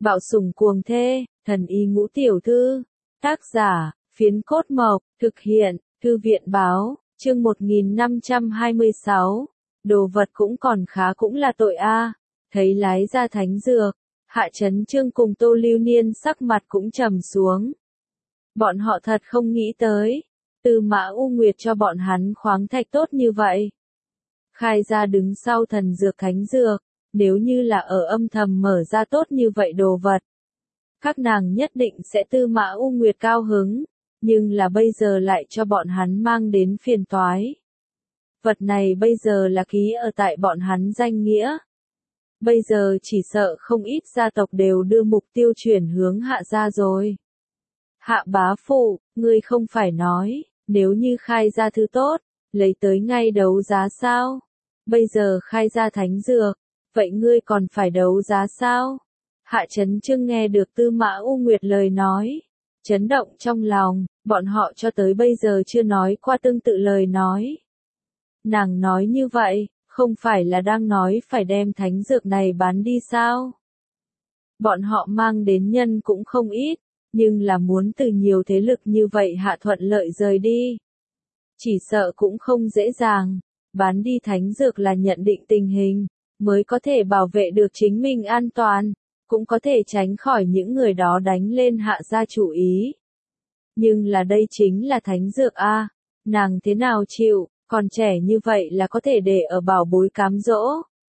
Bạo sủng cuồng thê, thần y ngũ tiểu thư. Tác giả, Phiến Cốt Mộc, thực hiện, Thư viện báo, chương 1526. Đồ vật cũng còn khá cũng là tội a. Thấy lái ra thánh dược, Hạ Chấn Chương cùng Tô Lưu Niên sắc mặt cũng trầm xuống. Bọn họ thật không nghĩ tới, Tư Mã U Nguyệt cho bọn hắn khoáng thạch tốt như vậy. Khai ra đứng sau thần dược thánh dược, nếu như là ở âm thầm mở ra tốt như vậy đồ vật, các nàng nhất định sẽ Tư Mã U Nguyệt cao hứng, nhưng là bây giờ lại cho bọn hắn mang đến phiền toái. Vật này bây giờ là ký ở tại bọn hắn danh nghĩa. Bây giờ chỉ sợ không ít gia tộc đều đưa mục tiêu chuyển hướng Hạ gia rồi. Hạ bá phụ, ngươi không phải nói, nếu như khai ra thứ tốt, lấy tới ngay đấu giá sao? Bây giờ khai ra thánh dược, vậy ngươi còn phải đấu giá sao? Hạ Chấn Chương nghe được Tư Mã U Nguyệt lời nói, chấn động trong lòng, bọn họ cho tới bây giờ chưa nói qua tương tự lời nói. Nàng nói như vậy, không phải là đang nói phải đem thánh dược này bán đi sao? Bọn họ mang đến nhân cũng không ít, nhưng là muốn từ nhiều thế lực như vậy hạ thuận lợi rời đi. Chỉ sợ cũng không dễ dàng, bán đi thánh dược là nhận định tình hình, mới có thể bảo vệ được chính mình an toàn, cũng có thể tránh khỏi những người đó đánh lên Hạ gia chủ ý. Nhưng là đây chính là thánh dược a, nàng thế nào chịu, còn trẻ như vậy là có thể để ở bảo bối cám dỗ.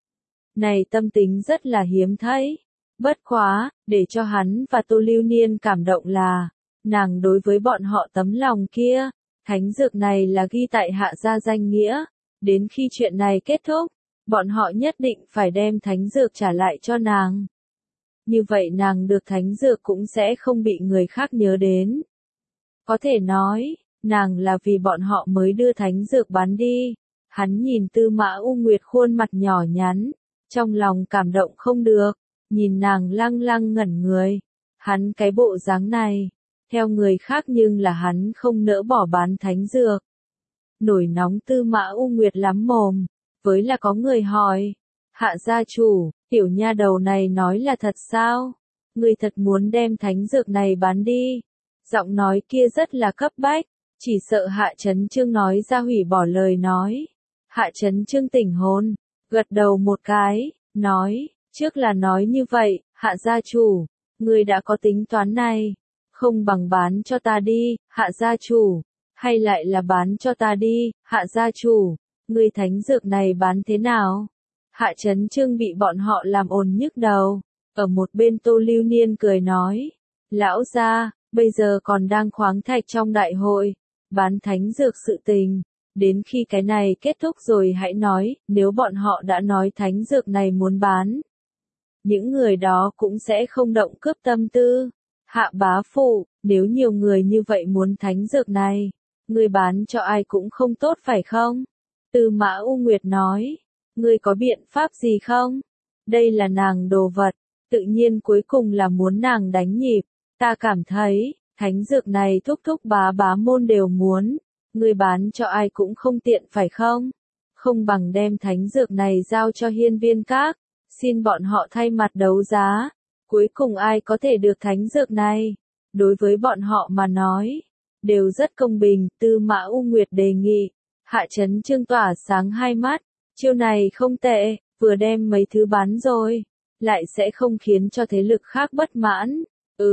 Này tâm tính rất là hiếm thấy. Bất quá, để cho hắn và Tô Lưu Niên cảm động là, nàng đối với bọn họ tấm lòng kia, thánh dược này là ghi tại Hạ gia danh nghĩa, đến khi chuyện này kết thúc, bọn họ nhất định phải đem thánh dược trả lại cho nàng. Như vậy nàng được thánh dược cũng sẽ không bị người khác nhớ đến. Có thể nói, nàng là vì bọn họ mới đưa thánh dược bán đi. Hắn nhìn Tư Mã U Nguyệt khuôn mặt nhỏ nhắn, trong lòng cảm động không được, nhìn nàng lăng lăng ngẩn người. Hắn cái bộ dáng này, theo người khác nhưng là hắn không nỡ bỏ bán thánh dược. Nổi nóng Tư Mã U Nguyệt lắm mồm, với là có người hỏi, Hạ gia chủ, tiểu nha đầu này nói là thật sao? Người thật muốn đem thánh dược này bán đi? Giọng nói kia rất là cấp bách, chỉ sợ Hạ Chấn Chương nói ra hủy bỏ lời nói. Hạ Chấn Chương tỉnh hồn, gật đầu một cái, nói, trước là nói như vậy, Hạ gia chủ, người đã có tính toán này, không bằng bán cho ta đi, Hạ gia chủ, hay lại là bán cho ta đi, Hạ gia chủ, người thánh dược này bán thế nào? Hạ Chấn Chương bị bọn họ làm ồn nhức đầu, ở một bên Tô Lưu Niên cười nói, lão gia, bây giờ còn đang khoáng thạch trong đại hội, bán thánh dược sự tình, đến khi cái này kết thúc rồi hãy nói, nếu bọn họ đã nói thánh dược này muốn bán. Những người đó cũng sẽ không động cướp tâm tư. Hạ bá phụ, nếu nhiều người như vậy muốn thánh dược này, người bán cho ai cũng không tốt phải không? Tư Mã U Nguyệt nói, ngươi có biện pháp gì không? Đây là nàng đồ vật, tự nhiên cuối cùng là muốn nàng đánh nhịp. Ta cảm thấy, thánh dược này thúc thúc bá bá môn đều muốn, ngươi bán cho ai cũng không tiện phải không? Không bằng đem thánh dược này giao cho hiên viên các, xin bọn họ thay mặt đấu giá, cuối cùng ai có thể được thánh dược này, đối với bọn họ mà nói, đều rất công bình. Tư Mã U Nguyệt đề nghị. Hạ Chấn Chương tỏa sáng hai mắt, chiêu này không tệ, vừa đem mấy thứ bán rồi, lại sẽ không khiến cho thế lực khác bất mãn.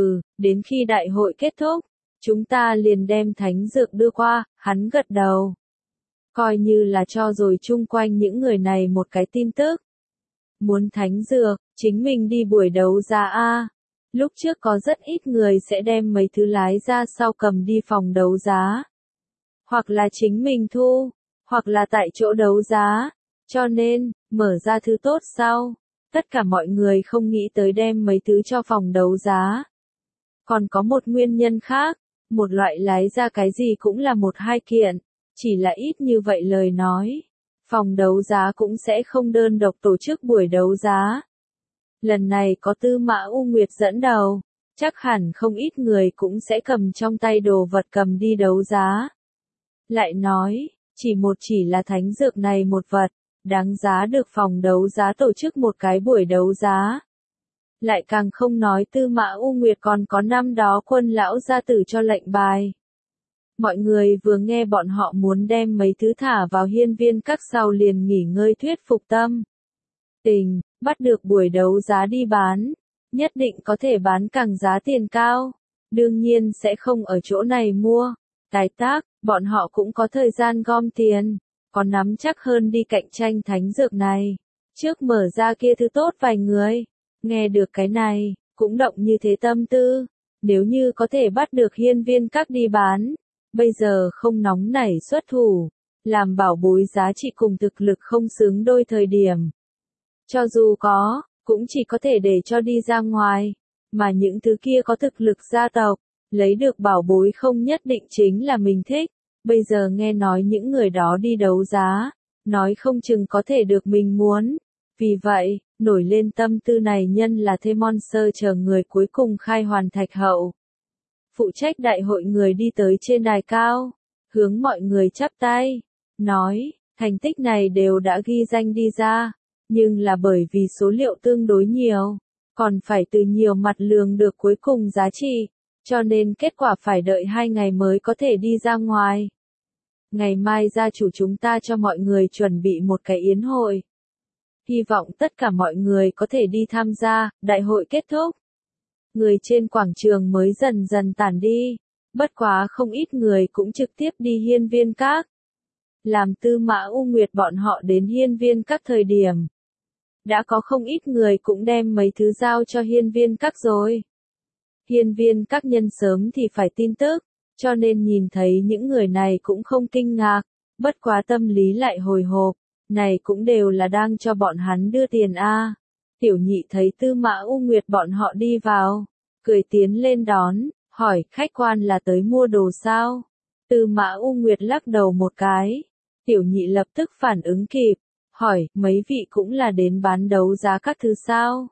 Đến khi đại hội kết thúc, chúng ta liền đem thánh dược đưa qua, hắn gật đầu. Coi như là cho rồi chung quanh những người này một cái tin tức. Muốn thánh dược, chính mình đi buổi đấu giá a. Lúc trước có rất ít người sẽ đem mấy thứ lái ra sau cầm đi phòng đấu giá. Hoặc là chính mình thu, hoặc là tại chỗ đấu giá. Cho nên, mở ra thứ tốt sau, tất cả mọi người không nghĩ tới đem mấy thứ cho phòng đấu giá. Còn có một nguyên nhân khác, một loại lái ra cái gì cũng là một hai kiện, chỉ là ít như vậy lời nói. Phòng đấu giá cũng sẽ không đơn độc tổ chức buổi đấu giá. Lần này có Tư Mã U Nguyệt dẫn đầu, chắc hẳn không ít người cũng sẽ cầm trong tay đồ vật cầm đi đấu giá. Lại nói, chỉ là thánh dược này một vật, đáng giá được phòng đấu giá tổ chức một cái buổi đấu giá. Lại càng không nói Tư Mã U Nguyệt còn có năm đó Quân lão gia tử cho lệnh bài. Mọi người vừa nghe bọn họ muốn đem mấy thứ thả vào hiên viên các sau liền nghỉ ngơi thuyết phục tâm. Tình, bắt được buổi đấu giá đi bán, nhất định có thể bán càng giá tiền cao. Đương nhiên sẽ không ở chỗ này mua. Tái tác, bọn họ cũng có thời gian gom tiền, có nắm chắc hơn đi cạnh tranh thánh dược này. Trước mở ra kia thứ tốt vài người, nghe được cái này, cũng động như thế tâm tư. Nếu như có thể bắt được hiên viên các đi bán, bây giờ không nóng nảy xuất thủ, làm bảo bối giá trị cùng thực lực không xứng đôi thời điểm. Cho dù có, cũng chỉ có thể để cho đi ra ngoài, mà những thứ kia có thực lực gia tộc, lấy được bảo bối không nhất định chính là mình thích. Bây giờ nghe nói những người đó đi đấu giá, nói không chừng có thể được mình muốn. Vì vậy, nổi lên tâm tư này nhân là Thê Mon Sơ chờ người cuối cùng khai hoàn thạch hậu. Phụ trách đại hội người đi tới trên đài cao, hướng mọi người chắp tay, nói, thành tích này đều đã ghi danh đi ra, nhưng là bởi vì số liệu tương đối nhiều, còn phải từ nhiều mặt lường được cuối cùng giá trị, cho nên kết quả phải đợi 2 ngày mới có thể đi ra ngoài. Ngày mai gia chủ chúng ta cho mọi người chuẩn bị một cái yến hội. Hy vọng tất cả mọi người có thể đi tham gia, đại hội kết thúc. Người trên quảng trường mới dần dần tản đi, bất quá không ít người cũng trực tiếp đi hiên viên các. Làm Tư Mã U Nguyệt bọn họ đến hiên viên các thời điểm. Đã có không ít người cũng đem mấy thứ giao cho hiên viên các rồi. Hiên viên các nhân sớm thì phải tin tức, cho nên nhìn thấy những người này cũng không kinh ngạc, bất quá tâm lý lại hồi hộp, này cũng đều là đang cho bọn hắn đưa tiền a. Tiểu nhị thấy Tư Mã U Nguyệt bọn họ đi vào, cười tiến lên đón, hỏi khách quan là tới mua đồ sao? Tư Mã U Nguyệt lắc đầu một cái, tiểu nhị lập tức phản ứng kịp, hỏi mấy vị cũng là đến bán đấu giá các thứ sao?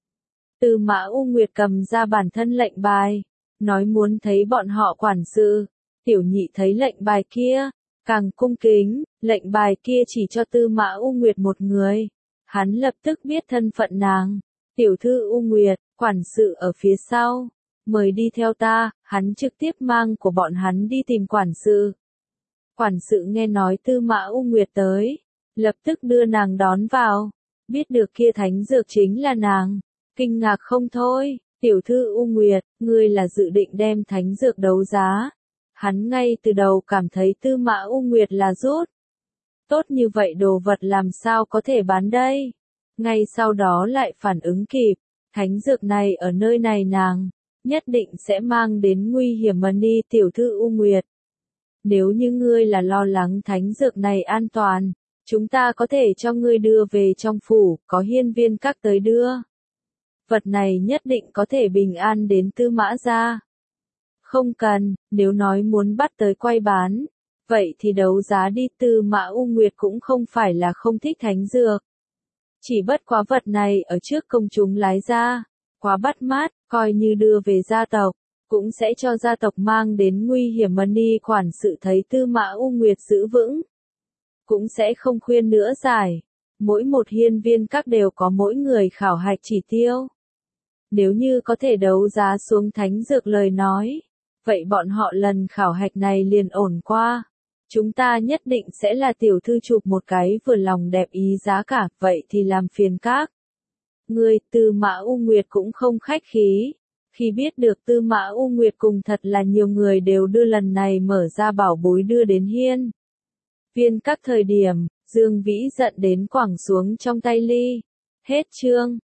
Tư Mã U Nguyệt cầm ra bản thân lệnh bài, nói muốn thấy bọn họ quản sự. Tiểu nhị thấy lệnh bài kia, càng cung kính, lệnh bài kia chỉ cho Tư Mã U Nguyệt một người. Hắn lập tức biết thân phận nàng. Tiểu thư U Nguyệt, quản sự ở phía sau. Mời đi theo ta, hắn trực tiếp mang của bọn hắn đi tìm quản sự. Quản sự nghe nói Tư Mã U Nguyệt tới, lập tức đưa nàng đón vào. Biết được kia thánh dược chính là nàng. Kinh ngạc không thôi, tiểu thư U Nguyệt, ngươi là dự định đem thánh dược đấu giá. Hắn ngay từ đầu cảm thấy Tư Mã U Nguyệt là rút. Tốt như vậy đồ vật làm sao có thể bán đây? Ngay sau đó lại phản ứng kịp, thánh dược này ở nơi này nàng, nhất định sẽ mang đến nguy hiểm mà ni tiểu thư U Nguyệt. Nếu như ngươi là lo lắng thánh dược này an toàn, chúng ta có thể cho ngươi đưa về trong phủ, có hiên viên các tới đưa. Vật này nhất định có thể bình an đến Tư Mã gia. Không cần, nếu nói muốn bắt tới quay bán, vậy thì đấu giá đi. Tư Mã U Nguyệt cũng không phải là không thích thánh dược. Chỉ bất quá vật này ở trước công chúng lái ra, quá bắt mắt, coi như đưa về gia tộc, cũng sẽ cho gia tộc mang đến nguy hiểm mà ni quản sự thấy Tư Mã U Nguyệt giữ vững. Cũng sẽ không khuyên nữa giải. Mỗi một hiên viên các đều có mỗi người khảo hạch chỉ tiêu. Nếu như có thể đấu giá xuống thánh dược lời nói, vậy bọn họ lần khảo hạch này liền ổn qua. Chúng ta nhất định sẽ là tiểu thư chụp một cái vừa lòng đẹp ý giá cả, vậy thì làm phiền các. Người Tư Mã U Nguyệt cũng không khách khí. Khi biết được Tư Mã U Nguyệt cùng thật là nhiều người đều đưa lần này mở ra bảo bối đưa đến hiên viên các thời điểm, Dương Vĩ giận đến quẳng xuống trong tay ly. Hết chương.